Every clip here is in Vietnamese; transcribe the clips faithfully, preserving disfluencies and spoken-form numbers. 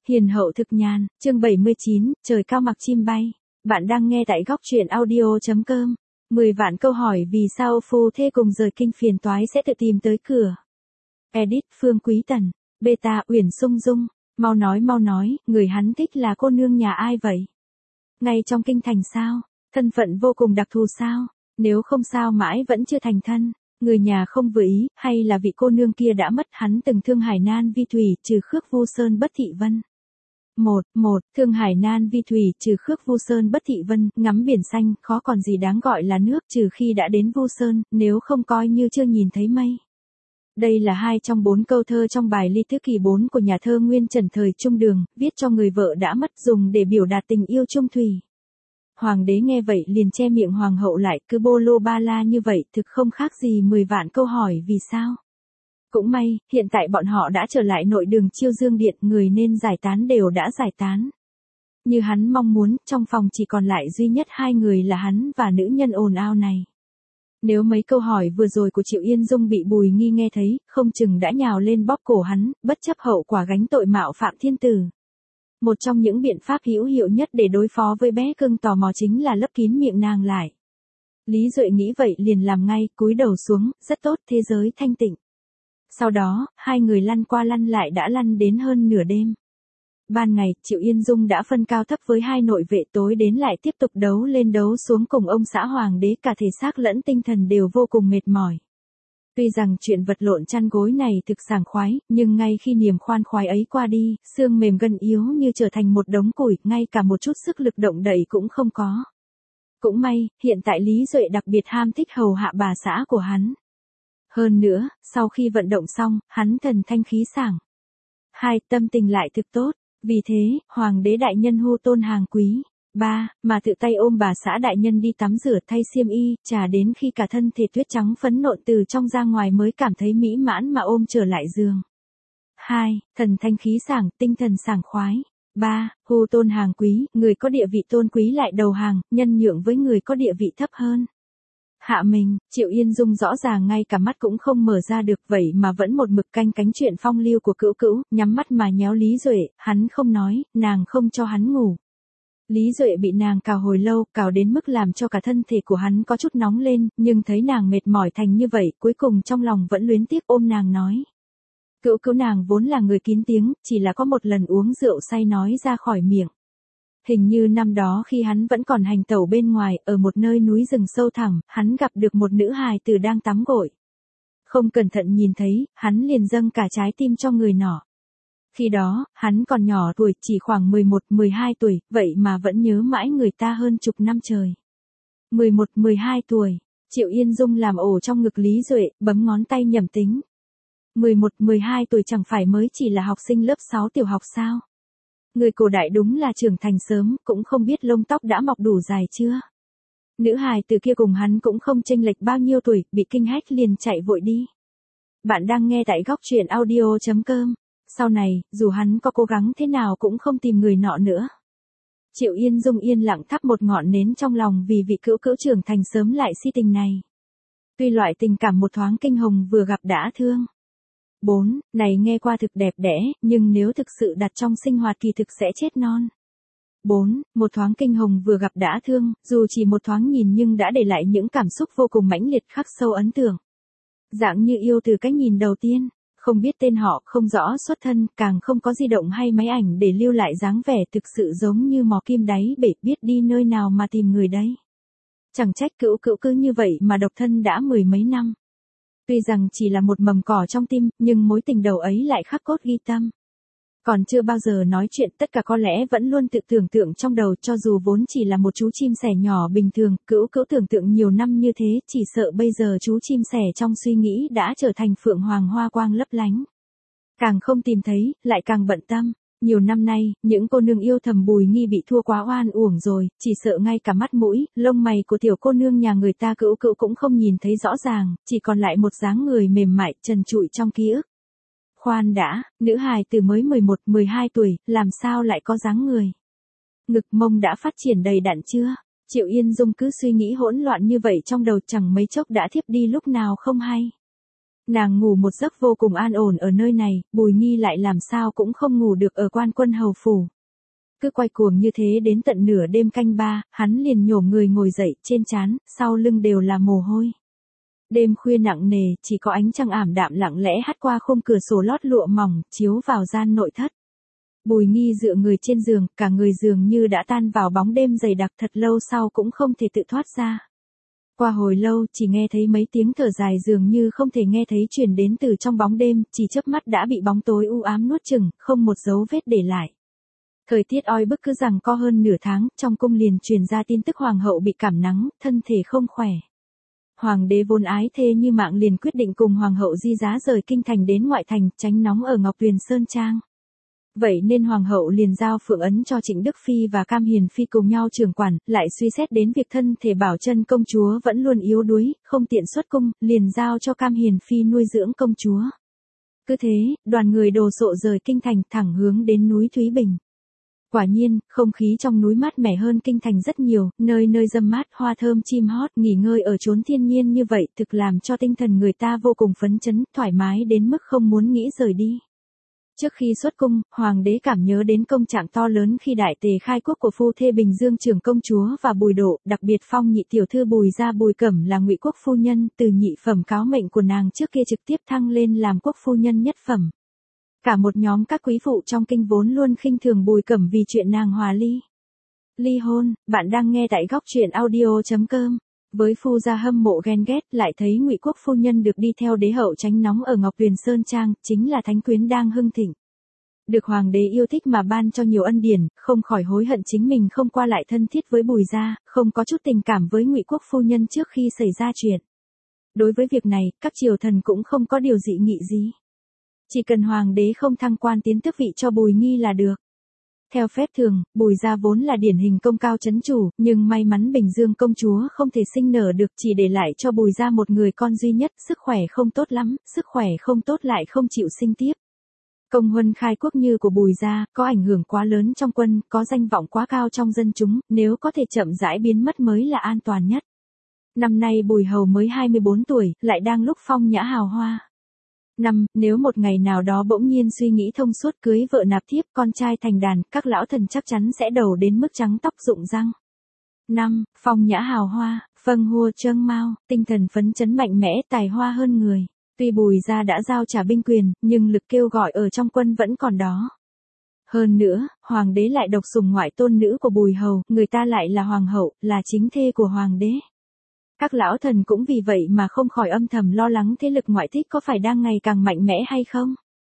Hiền hậu thực nhàn, chương bảy mươi chín, trời cao mặc chim bay. Bạn đang nghe tại góc truyện audio.com. mười vạn câu hỏi vì sao phu thê cùng rời kinh phiền toái sẽ tự tìm tới cửa. Edit Phương Quý Tần, Beta Uyển Sung Dung, mau nói mau nói, người hắn thích là cô nương nhà ai vậy? Ngay trong kinh thành sao? Thân phận vô cùng đặc thù sao? Nếu không sao mãi vẫn chưa thành thân, người nhà không vừa ý, hay là vị cô nương kia đã mất hắn từng thương hải nan vi thủy, trừ khước vu sơn bất thị vân. Một, một, thương hải nan vi thủy, trừ khước vu sơn bất thị vân, ngắm biển xanh, khó còn gì đáng gọi là nước trừ khi đã đến vu sơn, nếu không coi như chưa nhìn thấy mây. Đây là hai trong bốn câu thơ trong bài Ly Thứ Kỳ bốn của nhà thơ Nguyên Trần thời Trung Đường, viết cho người vợ đã mất dùng để biểu đạt tình yêu trung thủy. Hoàng đế nghe vậy liền che miệng hoàng hậu lại, cứ bô lô ba la như vậy thực không khác gì mười vạn câu hỏi vì sao. Cũng may, hiện tại bọn họ đã trở lại nội đường Chiêu Dương Điện, người nên giải tán đều đã giải tán. Như hắn mong muốn, trong phòng chỉ còn lại duy nhất hai người là hắn và nữ nhân ồn ào này. Nếu mấy câu hỏi vừa rồi của Triệu Yên Dung bị Bùi Nghi nghe thấy, không chừng đã nhào lên bóp cổ hắn, bất chấp hậu quả gánh tội mạo phạm thiên tử. Một trong những biện pháp hữu hiệu nhất để đối phó với bé cưng tò mò chính là lấp kín miệng nàng lại. Lý Duệ nghĩ vậy liền làm ngay, cúi đầu xuống, rất tốt, thế giới thanh tịnh. Sau đó, hai người lăn qua lăn lại đã lăn đến hơn nửa đêm. Ban ngày, Triệu Yên Dung đã phân cao thấp với hai nội vệ, tối đến lại tiếp tục đấu lên đấu xuống cùng ông xã hoàng đế, cả thể xác lẫn tinh thần đều vô cùng mệt mỏi. Tuy rằng chuyện vật lộn chăn gối này thực sảng khoái, nhưng ngay khi niềm khoan khoái ấy qua đi, xương mềm gân yếu như trở thành một đống củi, ngay cả một chút sức lực động đậy cũng không có. Cũng may, hiện tại Lý Duệ đặc biệt ham thích hầu hạ bà xã của hắn. Hơn nữa, sau khi vận động xong, hắn thần thanh khí sảng. Hai, tâm tình lại thực tốt, vì thế, hoàng đế đại nhân hu tôn hàng quý. Ba, mà tự tay ôm bà xã đại nhân đi tắm rửa thay xiêm y, trà đến khi cả thân thể tuyết trắng phấn nộn từ trong ra ngoài mới cảm thấy mỹ mãn mà ôm trở lại giường. Hai, thần thanh khí sảng, tinh thần sảng khoái. Ba, hu tôn hàng quý, người có địa vị tôn quý lại đầu hàng, nhân nhượng với người có địa vị thấp hơn. Hạ mình, Triệu Yên Dung rõ ràng ngay cả mắt cũng không mở ra được, vậy mà vẫn một mực canh cánh chuyện phong lưu của Cữu Cữu, nhắm mắt mà nhéo Lý Duệ, hắn không nói, nàng không cho hắn ngủ. Lý Duệ bị nàng cào hồi lâu, cào đến mức làm cho cả thân thể của hắn có chút nóng lên, nhưng thấy nàng mệt mỏi thành như vậy, cuối cùng trong lòng vẫn luyến tiếc ôm nàng nói. Cữu Cữu nàng vốn là người kín tiếng, chỉ là có một lần uống rượu say nói ra khỏi miệng. Hình như năm đó khi hắn vẫn còn hành tẩu bên ngoài, ở một nơi núi rừng sâu thẳm, hắn gặp được một nữ hài tử đang tắm gội. Không cẩn thận nhìn thấy, hắn liền dâng cả trái tim cho người nọ. Khi đó, hắn còn nhỏ tuổi, chỉ khoảng mười một, mười hai tuổi, vậy mà vẫn nhớ mãi người ta hơn chục năm trời. mười một, mười hai tuổi, Triệu Yên Dung làm ổ trong ngực Lý Duệ, bấm ngón tay nhẩm tính. mười một, mười hai tuổi chẳng phải mới chỉ là học sinh lớp sáu tiểu học sao? Người cổ đại đúng là trưởng thành sớm, cũng không biết lông tóc đã mọc đủ dài chưa. Nữ hài từ kia cùng hắn cũng không chênh lệch bao nhiêu tuổi, bị kinh hách liền chạy vội đi. Bạn đang nghe tại góc truyện audio.com. Sau này, dù hắn có cố gắng thế nào cũng không tìm người nọ nữa. Triệu Yên Dung yên lặng thắp một ngọn nến trong lòng vì vị Cữu Cữu trưởng thành sớm lại si tình này. Tuy loại tình cảm một thoáng kinh hồng vừa gặp đã thương. Bốn, này nghe qua thực đẹp đẽ, nhưng nếu thực sự đặt trong sinh hoạt kỳ thực sẽ chết non. Bốn, một thoáng kinh hồng vừa gặp đã thương, dù chỉ một thoáng nhìn nhưng đã để lại những cảm xúc vô cùng mãnh liệt khắc sâu ấn tượng. Dạng như yêu từ cái nhìn đầu tiên, không biết tên họ, không rõ xuất thân, càng không có di động hay máy ảnh để lưu lại dáng vẻ thực sự giống như mò kim đáy bể, biết đi nơi nào mà tìm người đấy. Chẳng trách Cữu Cữu cứ như vậy mà độc thân đã mười mấy năm. Tuy rằng chỉ là một mầm cỏ trong tim, nhưng mối tình đầu ấy lại khắc cốt ghi tâm. Còn chưa bao giờ nói chuyện, tất cả có lẽ vẫn luôn tự tưởng tượng trong đầu, cho dù vốn chỉ là một chú chim sẻ nhỏ bình thường, Cữu Cữu tưởng tượng nhiều năm như thế, chỉ sợ bây giờ chú chim sẻ trong suy nghĩ đã trở thành phượng hoàng hoa quang lấp lánh. Càng không tìm thấy, lại càng bận tâm. Nhiều năm nay, những cô nương yêu thầm Bùi Nghi bị thua quá oan uổng rồi, chỉ sợ ngay cả mắt mũi, lông mày của tiểu cô nương nhà người ta Cữu Cữu cũng không nhìn thấy rõ ràng, chỉ còn lại một dáng người mềm mại, trần trụi trong ký ức. Khoan đã, nữ hài từ mới mười một, mười hai tuổi, làm sao lại có dáng người? Ngực mông đã phát triển đầy đặn chưa? Triệu Yên Dung cứ suy nghĩ hỗn loạn như vậy trong đầu, chẳng mấy chốc đã thiếp đi lúc nào không hay. Nàng ngủ một giấc vô cùng an ổn ở nơi này, Bùi Nghi lại làm sao cũng không ngủ được ở Quan Quân hầu phủ. Cứ quay cuồng như thế đến tận nửa đêm canh ba, hắn liền nhổm người ngồi dậy, trên trán, sau lưng đều là mồ hôi. Đêm khuya nặng nề, chỉ có ánh trăng ảm đạm lặng lẽ hắt qua khung cửa sổ lót lụa mỏng, chiếu vào gian nội thất. Bùi Nghi dựa người trên giường, cả người dường như đã tan vào bóng đêm dày đặc, thật lâu sau cũng không thể tự thoát ra. Qua hồi lâu, chỉ nghe thấy mấy tiếng thở dài dường như không thể nghe thấy truyền đến từ trong bóng đêm, chỉ chớp mắt đã bị bóng tối u ám nuốt chửng, không một dấu vết để lại. Thời tiết oi bức cứ rằng co hơn nửa tháng, trong cung liền truyền ra tin tức hoàng hậu bị cảm nắng, thân thể không khỏe. Hoàng đế vốn ái thê như mạng liền quyết định cùng hoàng hậu di giá rời kinh thành đến ngoại thành, tránh nóng ở Ngọc Tuyền Sơn Trang. Vậy nên hoàng hậu liền giao phượng ấn cho Trịnh Đức Phi và Cam Hiền Phi cùng nhau trưởng quản, lại suy xét đến việc thân thể Bảo Chân công chúa vẫn luôn yếu đuối, không tiện xuất cung, liền giao cho Cam Hiền Phi nuôi dưỡng công chúa. Cứ thế, đoàn người đồ sộ rời kinh thành thẳng hướng đến núi Thúy Bình. Quả nhiên, không khí trong núi mát mẻ hơn kinh thành rất nhiều, nơi nơi râm mát, hoa thơm chim hót, nghỉ ngơi ở chốn thiên nhiên như vậy thực làm cho tinh thần người ta vô cùng phấn chấn, thoải mái đến mức không muốn nghĩ rời đi. Trước khi xuất cung, hoàng đế cảm nhớ đến công trạng to lớn khi đại tề khai quốc của phu thê Bình Dương trưởng công chúa và Bùi Độ, đặc biệt phong nhị tiểu thư Bùi gia Bùi Cẩm là Ngụy quốc phu nhân, từ nhị phẩm cáo mệnh của nàng trước kia trực tiếp thăng lên làm quốc phu nhân nhất phẩm. Cả một nhóm các quý phụ trong kinh vốn luôn khinh thường Bùi Cẩm vì chuyện nàng hòa ly. Ly hôn, bạn đang nghe tại góc truyện audio chấm com. Với phu gia hâm mộ ghen ghét, lại thấy Ngụy quốc phu nhân được đi theo đế hậu tránh nóng ở Ngọc Tuyền Sơn Trang, chính là thánh quyến đang hưng thịnh. Được hoàng đế yêu thích mà ban cho nhiều ân điển, không khỏi hối hận chính mình không qua lại thân thiết với Bùi gia, không có chút tình cảm với Ngụy quốc phu nhân trước khi xảy ra chuyện. Đối với việc này, các triều thần cũng không có điều dị nghị gì. Chỉ cần hoàng đế không thăng quan tiến tước vị cho Bùi Nghi là được. Theo phép thường, Bùi gia vốn là điển hình công cao chấn chủ, nhưng may mắn Bình Dương công chúa không thể sinh nở được, chỉ để lại cho Bùi gia một người con duy nhất, sức khỏe không tốt lắm, sức khỏe không tốt lại không chịu sinh tiếp. Công huân khai quốc như của Bùi gia, có ảnh hưởng quá lớn trong quân, có danh vọng quá cao trong dân chúng, nếu có thể chậm rãi biến mất mới là an toàn nhất. Năm nay Bùi hầu mới hai mươi bốn tuổi, lại đang lúc phong nhã hào hoa. Năm, nếu một ngày nào đó bỗng nhiên suy nghĩ thông suốt cưới vợ nạp thiếp, con trai thành đàn, các lão thần chắc chắn sẽ đầu đến mức trắng tóc rụng răng. Năm, phong nhã hào hoa, vâng hua trâng mau, tinh thần phấn chấn mạnh mẽ, tài hoa hơn người. Tuy Bùi gia đã giao trả binh quyền, nhưng lực kêu gọi ở trong quân vẫn còn đó. Hơn nữa, hoàng đế lại độc sủng ngoại tôn nữ của Bùi hầu, người ta lại là hoàng hậu, là chính thê của hoàng đế. Các lão thần cũng vì vậy mà không khỏi âm thầm lo lắng thế lực ngoại thích có phải đang ngày càng mạnh mẽ hay không.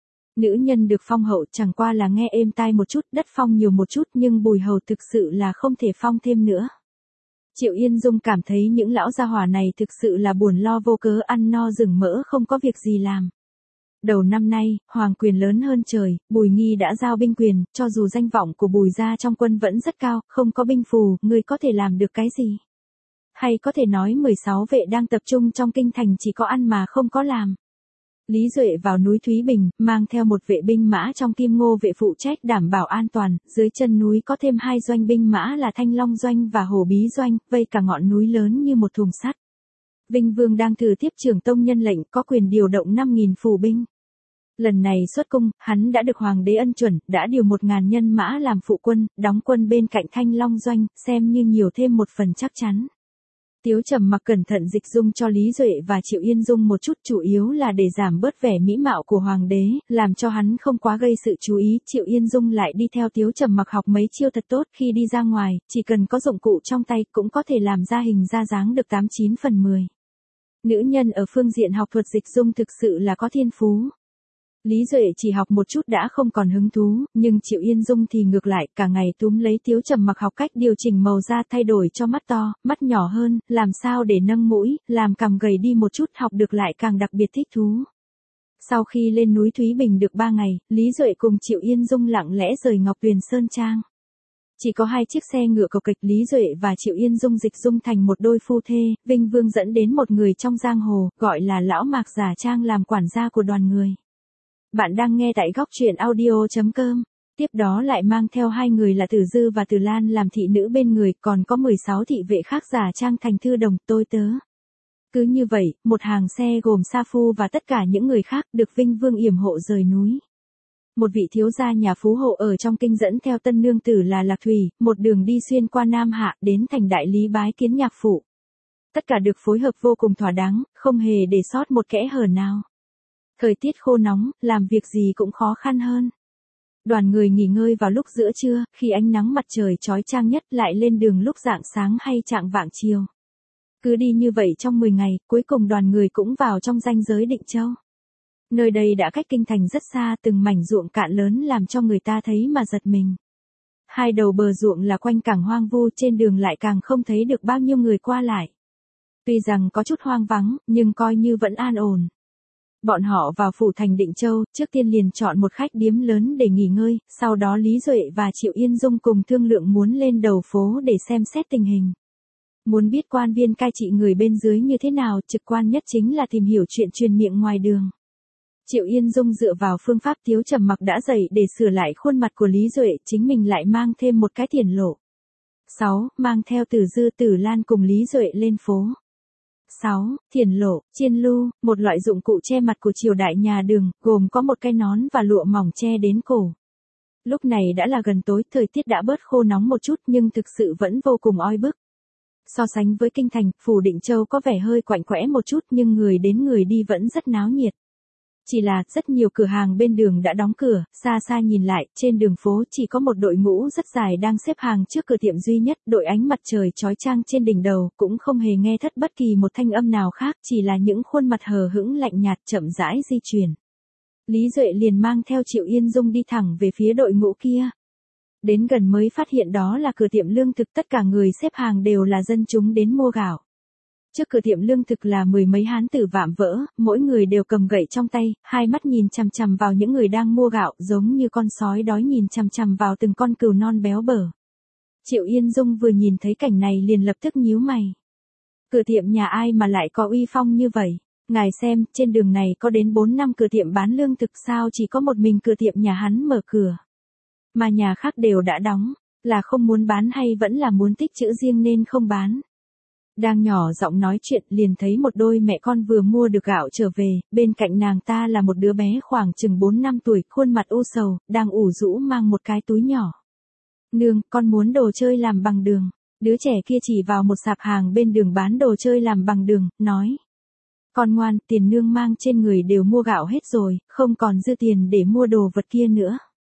Nữ nhân được phong hậu chẳng qua là nghe êm tai một chút, đất phong nhiều một chút, nhưng Bùi hầu thực sự là không thể phong thêm nữa. Triệu Yên Dung cảm thấy những lão gia hỏa này thực sự là buồn lo vô cớ, ăn no rừng mỡ không có việc gì làm. Đầu năm nay, hoàng quyền lớn hơn trời, Bùi Nghi đã giao binh quyền, cho dù danh vọng của Bùi gia trong quân vẫn rất cao, không có binh phù, người có thể làm được cái gì? Hay có thể nói mười sáu vệ đang tập trung trong kinh thành chỉ có ăn mà không có làm. Lý Duệ vào núi Thúy Bình, mang theo một vệ binh mã trong Kim Ngô vệ phụ trách đảm bảo an toàn, dưới chân núi có thêm hai doanh binh mã là Thanh Long doanh và Hổ Bí doanh, vây cả ngọn núi lớn như một thùng sắt. Vinh Vương đang thừa tiếp trưởng tông nhân lệnh, có quyền điều động năm nghìn phù binh. Lần này xuất cung, hắn đã được hoàng đế ân chuẩn, đã điều một ngàn nhân mã làm phụ quân, đóng quân bên cạnh Thanh Long doanh, xem như nhiều thêm một phần chắc chắn. Tiếu Trầm Mặc cẩn thận dịch dung cho Lý Duệ và Triệu Yên Dung một chút, chủ yếu là để giảm bớt vẻ mỹ mạo của hoàng đế, làm cho hắn không quá gây sự chú ý. Triệu Yên Dung lại đi theo Tiếu Trầm Mặc học mấy chiêu thật tốt, khi đi ra ngoài, chỉ cần có dụng cụ trong tay cũng có thể làm ra hình ra dáng được tám chín phần mười. Nữ nhân ở phương diện học thuật dịch dung thực sự là có thiên phú. Lý Duệ chỉ học một chút đã không còn hứng thú, nhưng Triệu Yên Dung thì ngược lại, cả ngày túm lấy Tiếu Trầm Mặc học cách điều chỉnh màu da, thay đổi cho mắt to, mắt nhỏ hơn, làm sao để nâng mũi, làm cằm gầy đi một chút, học được lại càng đặc biệt thích thú. Sau khi lên núi Thúy Bình được ba ngày, Lý Duệ cùng Triệu Yên Dung lặng lẽ rời Ngọc Tuyền Sơn Trang. Chỉ có hai chiếc xe ngựa cộc kịch, Lý Duệ và Triệu Yên Dung dịch dung thành một đôi phu thê, Vinh Vương dẫn đến một người trong giang hồ, gọi là lão Mạc giả trang làm quản gia của đoàn người. Bạn đang nghe tại góc truyện audio chấm com. Tiếp đó lại mang theo hai người là Tử Dư và Tử Lan làm thị nữ bên người, còn có mười sáu thị vệ khác giả trang thành thư đồng, tôi tớ. Cứ như vậy, một hàng xe gồm Sa Phu và tất cả những người khác được Vinh Vương yểm hộ rời núi. Một vị thiếu gia nhà phú hộ ở trong kinh dẫn theo tân nương tử là Lạc Thủy, một đường đi xuyên qua Nam Hạ đến thành đại lý bái kiến nhạc phụ. Tất cả được phối hợp vô cùng thỏa đáng, không hề để sót một kẽ hở nào. Thời tiết khô nóng, làm việc gì cũng khó khăn hơn. Đoàn người nghỉ ngơi vào lúc giữa trưa, khi ánh nắng mặt trời chói chang nhất lại lên đường lúc rạng sáng hay chạng vạng chiều. Cứ đi như vậy trong mười ngày, cuối cùng đoàn người cũng vào trong ranh giới Định Châu. Nơi đây đã cách kinh thành rất xa, từng mảnh ruộng cạn lớn làm cho người ta thấy mà giật mình. Hai đầu bờ ruộng là quanh cảng hoang vu, trên đường lại càng không thấy được bao nhiêu người qua lại. Tuy rằng có chút hoang vắng, nhưng coi như vẫn an ổn. Bọn họ vào phủ thành Định Châu, trước tiên liền chọn một khách điếm lớn để nghỉ ngơi, sau đó Lý Duệ và Triệu Yên Dung cùng thương lượng muốn lên đầu phố để xem xét tình hình. Muốn biết quan viên cai trị người bên dưới như thế nào, trực quan nhất chính là tìm hiểu chuyện truyền miệng ngoài đường. Triệu Yên Dung dựa vào phương pháp Tiếu Trầm Mặc đã dạy để sửa lại khuôn mặt của Lý Duệ, chính mình lại mang thêm một cái tiền lộ. sáu. Mang theo Tử Dư Tử Lan cùng Lý Duệ lên phố. sáu. Thiền lộ, chiên lu, một loại dụng cụ che mặt của triều đại nhà Đường, gồm có một cái nón và lụa mỏng che đến cổ. Lúc này đã là gần tối, thời tiết đã bớt khô nóng một chút nhưng thực sự vẫn vô cùng oi bức. So sánh với kinh thành, phủ Định Châu có vẻ hơi quạnh quẽ một chút nhưng người đến người đi vẫn rất náo nhiệt. Chỉ là, rất nhiều cửa hàng bên đường đã đóng cửa, xa xa nhìn lại, trên đường phố chỉ có một đội ngũ rất dài đang xếp hàng trước cửa tiệm duy nhất, đội ánh mặt trời chói chang trên đỉnh đầu, cũng không hề nghe thất bất kỳ một thanh âm nào khác, chỉ là những khuôn mặt hờ hững lạnh nhạt chậm rãi di chuyển. Lý Duệ liền mang theo Triệu Yên Dung đi thẳng về phía đội ngũ kia. Đến gần mới phát hiện đó là cửa tiệm lương thực, tất cả người xếp hàng đều là dân chúng đến mua gạo. Trước cửa tiệm lương thực là mười mấy hán tử vạm vỡ, mỗi người đều cầm gậy trong tay, hai mắt nhìn chằm chằm vào những người đang mua gạo, giống như con sói đói nhìn chằm chằm vào từng con cừu non béo bở. Triệu Yên Dung vừa nhìn thấy cảnh này liền lập tức nhíu mày. Cửa tiệm nhà ai mà lại có uy phong như vậy? Ngài xem, trên đường này có đến bốn năm cửa tiệm bán lương thực, sao chỉ có một mình cửa tiệm nhà hắn mở cửa? Mà nhà khác đều đã đóng, là không muốn bán hay vẫn là muốn tích trữ riêng nên không bán? Đang nhỏ giọng nói chuyện liền thấy một đôi mẹ con vừa mua được gạo trở về, bên cạnh nàng ta là một đứa bé khoảng chừng bốn năm tuổi, khuôn mặt u sầu, đang ủ rũ mang một cái túi nhỏ. Nương, con muốn đồ chơi làm bằng đường. Đứa trẻ kia chỉ vào một sạp hàng bên đường bán đồ chơi làm bằng đường, nói. Con ngoan, tiền nương mang trên người đều mua gạo hết rồi, không còn dư tiền để mua đồ vật kia nữa.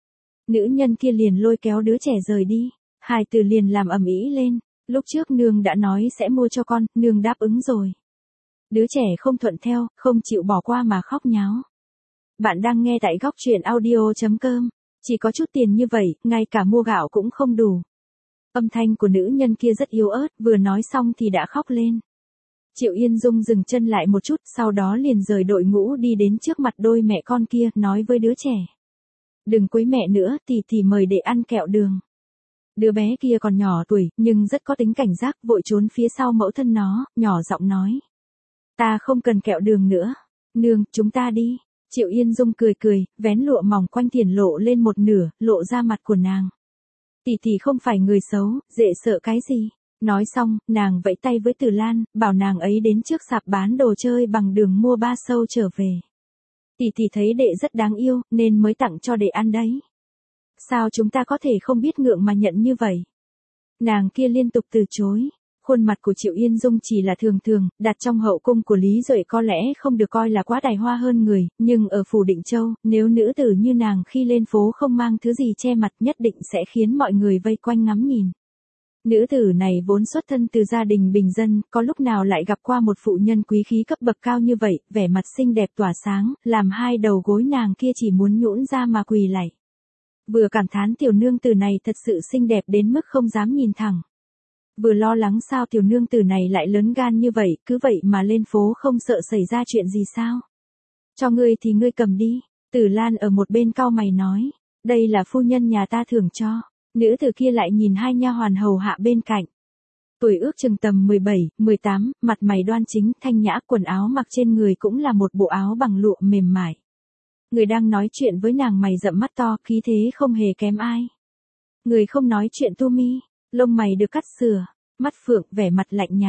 Nữ nhân kia liền lôi kéo đứa trẻ rời đi, hai từ liền làm ầm ĩ lên. Lúc trước nương đã nói sẽ mua cho con, nương đáp ứng rồi. Đứa trẻ không thuận theo, không chịu bỏ qua mà khóc nháo. Bạn đang nghe tại góc truyện audio chấm com. Chỉ có chút tiền như vậy, ngay cả mua gạo cũng không đủ. Âm thanh của nữ nhân kia rất yếu ớt, vừa nói xong thì đã khóc lên. Triệu Yên Dung dừng chân lại một chút, sau đó liền rời đội ngũ đi đến trước mặt đôi mẹ con kia, nói với đứa trẻ. Đừng quấy mẹ nữa, tỷ tỷ mời để ăn kẹo đường. Đứa bé kia còn nhỏ tuổi, nhưng rất có tính cảnh giác, vội trốn phía sau mẫu thân nó, nhỏ giọng nói. Ta không cần kẹo đường nữa. Nương, chúng ta đi. Triệu Yên Dung cười cười, vén lụa mỏng quanh tiền lộ lên một nửa, lộ ra mặt của nàng. Tỷ tỷ không phải người xấu, dễ sợ cái gì. Nói xong, nàng vẫy tay với Tử Lan, bảo nàng ấy đến trước sạp bán đồ chơi bằng đường mua ba sâu trở về. Tỷ tỷ thấy đệ rất đáng yêu, nên mới tặng cho đệ ăn đấy. Sao chúng ta có thể không biết ngượng mà nhận như vậy? Nàng kia liên tục từ chối. Khuôn mặt của Triệu Yên Dung chỉ là thường thường, đặt trong hậu cung của Lý Duệ có lẽ không được coi là quá tài hoa hơn người, nhưng ở phủ Định Châu, nếu nữ tử như nàng khi lên phố không mang thứ gì che mặt nhất định sẽ khiến mọi người vây quanh ngắm nhìn. Nữ tử này vốn xuất thân từ gia đình bình dân, có lúc nào lại gặp qua một phụ nhân quý khí cấp bậc cao như vậy, vẻ mặt xinh đẹp tỏa sáng, làm hai đầu gối nàng kia chỉ muốn nhũn ra mà quỳ lạy. Vừa cảm thán tiểu nương tử này thật sự xinh đẹp đến mức không dám nhìn thẳng. Vừa lo lắng sao tiểu nương tử này lại lớn gan như vậy, cứ vậy mà lên phố không sợ xảy ra chuyện gì sao? Cho ngươi thì ngươi cầm đi. Tử Lan ở một bên cau mày nói, đây là phu nhân nhà ta thưởng cho. Nữ tử kia lại nhìn hai nha hoàn hầu hạ bên cạnh. Tuổi ước chừng tầm mười bảy, mười tám, mặt mày đoan chính, thanh nhã, quần áo mặc trên người cũng là một bộ áo bằng lụa mềm mại. Người đang nói chuyện với nàng mày rậm mắt to, khí thế không hề kém ai. Người không nói chuyện tu mi, lông mày được cắt sửa, mắt phượng, vẻ mặt lạnh nhạt,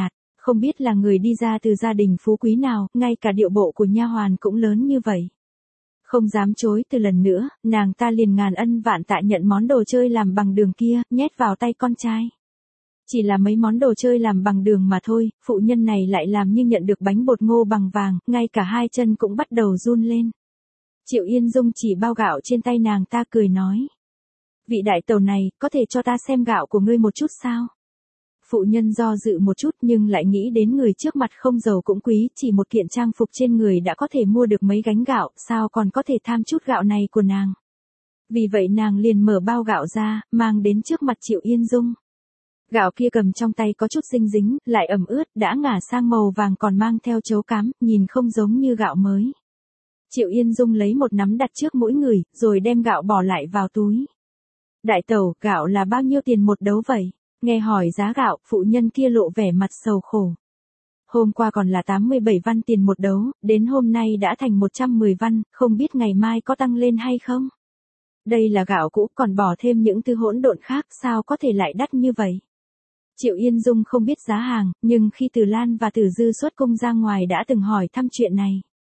Không biết là người đi ra từ gia đình phú quý nào, ngay cả điệu bộ của nha hoàn cũng lớn như vậy. Không dám chối từ lần nữa, nàng ta liền ngàn ân vạn tạ nhận món đồ chơi làm bằng đường kia, nhét vào tay con trai. Chỉ là mấy món đồ chơi làm bằng đường mà thôi, phụ nhân này lại làm như nhận được bánh bột ngô bằng vàng, ngay cả hai chân cũng bắt đầu run lên. Triệu Yên Dung chỉ bao gạo trên tay nàng ta cười nói. Vị đại tẩu này, có thể cho ta xem gạo của ngươi một chút sao? Phụ nhân do dự một chút nhưng lại nghĩ đến người trước mặt không giàu cũng quý, chỉ một kiện trang phục trên người đã có thể mua được mấy gánh gạo, sao còn có thể tham chút gạo này của nàng. Vì vậy nàng liền mở bao gạo ra, mang đến trước mặt Triệu Yên Dung. Gạo kia cầm trong tay có chút dinh dính, lại ẩm ướt, đã ngả sang màu vàng còn mang theo chấu cám, nhìn không giống như gạo mới. Triệu Yên Dung lấy một nắm đặt trước mỗi người, rồi đem gạo bỏ lại vào túi. Đại tẩu, gạo là bao nhiêu tiền một đấu vậy? Nghe hỏi giá gạo, phụ nhân kia lộ vẻ mặt sầu khổ. Hôm qua còn là tám mươi bảy văn tiền một đấu, đến hôm nay đã thành một trăm mười văn, không biết ngày mai có tăng lên hay không? Đây là gạo cũ, còn bỏ thêm những thứ hỗn độn khác, sao có thể lại đắt như vậy? Triệu Yên Dung không biết giá hàng, nhưng khi Từ Lan và Tử Dư xuất cung ra ngoài đã từng hỏi thăm chuyện này.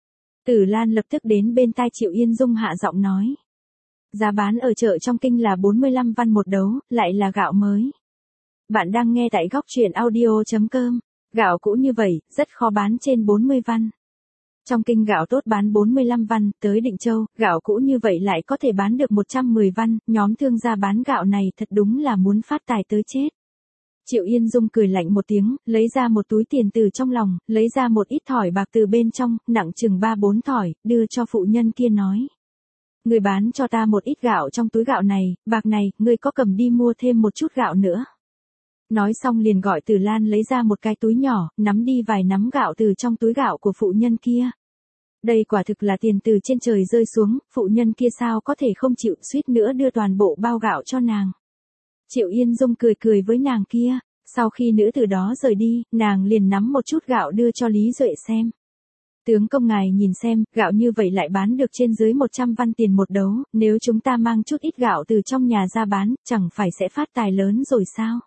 Tử Lan lập tức đến bên tai Triệu Yên Dung hạ giọng nói. Giá bán ở chợ trong kinh là bốn mươi lăm văn một đấu, lại là gạo mới. Bạn đang nghe tại góc truyện audio chấm com. Gạo cũ như vậy, rất khó bán trên bốn mươi văn. Trong kinh gạo tốt bán bốn mươi lăm văn, tới Định Châu, gạo cũ như vậy lại có thể bán được một trăm mười văn, nhóm thương gia bán gạo này thật đúng là muốn phát tài tới chết. Triệu Yên Dung cười lạnh một tiếng, lấy ra một túi tiền từ trong lòng, lấy ra một ít thỏi bạc từ bên trong, nặng chừng ba bốn thỏi, đưa cho phụ nhân kia nói. Người bán cho ta một ít gạo trong túi gạo này, bạc này, ngươi có cầm đi mua thêm một chút gạo nữa. Nói xong liền gọi Tử Lan lấy ra một cái túi nhỏ, nắm đi vài nắm gạo từ trong túi gạo của phụ nhân kia. Đây quả thực là tiền từ trên trời rơi xuống, phụ nhân kia sao có thể không chịu, suýt nữa đưa toàn bộ bao gạo cho nàng. Triệu Yên Dung cười cười với nàng kia, sau khi nữ từ đó rời đi, nàng liền nắm một chút gạo đưa cho Lý Duệ xem. Tướng công ngài nhìn xem, gạo như vậy lại bán được trên dưới một trăm văn tiền một đấu, nếu chúng ta mang chút ít gạo từ trong nhà ra bán, chẳng phải sẽ phát tài lớn rồi sao?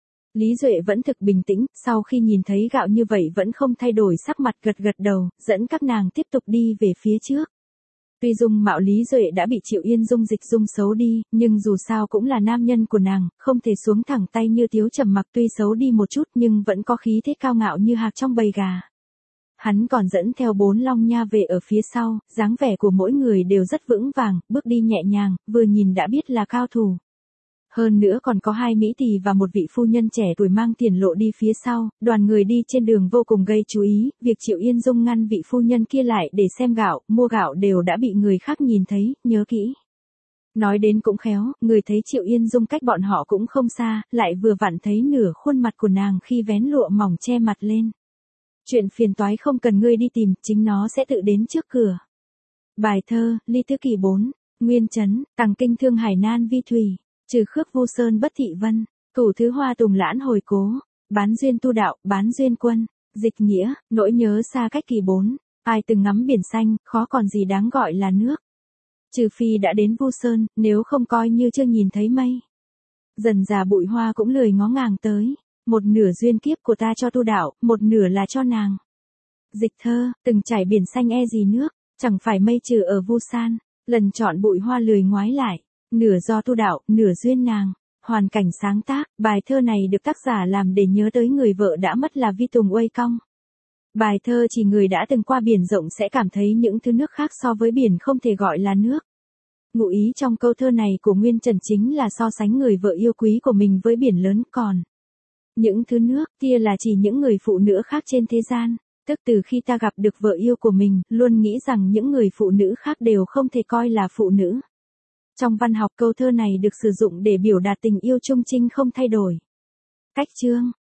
Lý Duệ vẫn thực bình tĩnh, sau khi nhìn thấy gạo như vậy vẫn không thay đổi sắc mặt, gật gật đầu, dẫn các nàng tiếp tục đi về phía trước. Tuy dung mạo Lý Duệ đã bị Triệu Yên Dung dịch dung xấu đi, nhưng dù sao cũng là nam nhân của nàng, không thể xuống thẳng tay như Tiếu Trầm Mặc, tuy xấu đi một chút nhưng vẫn có khí thế cao ngạo như hạc trong bầy gà. Hắn còn dẫn theo bốn long nha về ở phía sau, dáng vẻ của mỗi người đều rất vững vàng, bước đi nhẹ nhàng, vừa nhìn đã biết là cao thủ. Hơn nữa còn có hai mỹ tỳ và một vị phu nhân trẻ tuổi mang tiền lộ đi phía sau, đoàn người đi trên đường vô cùng gây chú ý, việc Triệu Yên Dung ngăn vị phu nhân kia lại để xem gạo, mua gạo đều đã bị người khác nhìn thấy, nhớ kỹ. Nói đến cũng khéo, người thấy Triệu Yên Dung cách bọn họ cũng không xa, lại vừa vặn thấy nửa khuôn mặt của nàng khi vén lụa mỏng che mặt lên. Chuyện phiền toái không cần ngươi đi tìm, chính nó sẽ tự đến trước cửa. Bài thơ, Ly Tứ Kỳ bốn, Nguyên Chấn, Tằng Kinh Thương Hải Nan Vi Thủy. Trừ khước Vu Sơn Bất Thị Vân, Thủ Thứ Hoa Tùng Lãn Hồi Cố, Bán Duyên Tu Đạo, Bán Duyên Quân, Dịch Nghĩa, Nỗi Nhớ Xa Cách Kỳ bốn, ai từng ngắm biển xanh, khó còn gì đáng gọi là nước. Trừ phi đã đến Vu Sơn, nếu không coi như chưa nhìn thấy mây. Dần già bụi hoa cũng lười ngó ngàng tới, một nửa duyên kiếp của ta cho Tu Đạo, một nửa là cho nàng. Dịch thơ, từng trải biển xanh e gì nước, chẳng phải mây trừ ở Vu San, lần chọn bụi hoa lười ngoái lại. Nửa do Tu Đạo, nửa duyên nàng. Hoàn cảnh sáng tác, bài thơ này được tác giả làm để nhớ tới người vợ đã mất là Vi Tùng Uây Cong. Bài thơ chỉ người đã từng qua biển rộng sẽ cảm thấy những thứ nước khác so với biển không thể gọi là nước. Ngụ ý trong câu thơ này của Nguyên Trần chính là so sánh người vợ yêu quý của mình với biển lớn, còn những thứ nước kia là chỉ những người phụ nữ khác trên thế gian. Tức từ khi ta gặp được vợ yêu của mình, luôn nghĩ rằng những người phụ nữ khác đều không thể coi là phụ nữ. Trong văn học câu thơ này được sử dụng để biểu đạt tình yêu trung trinh không thay đổi. Cách chương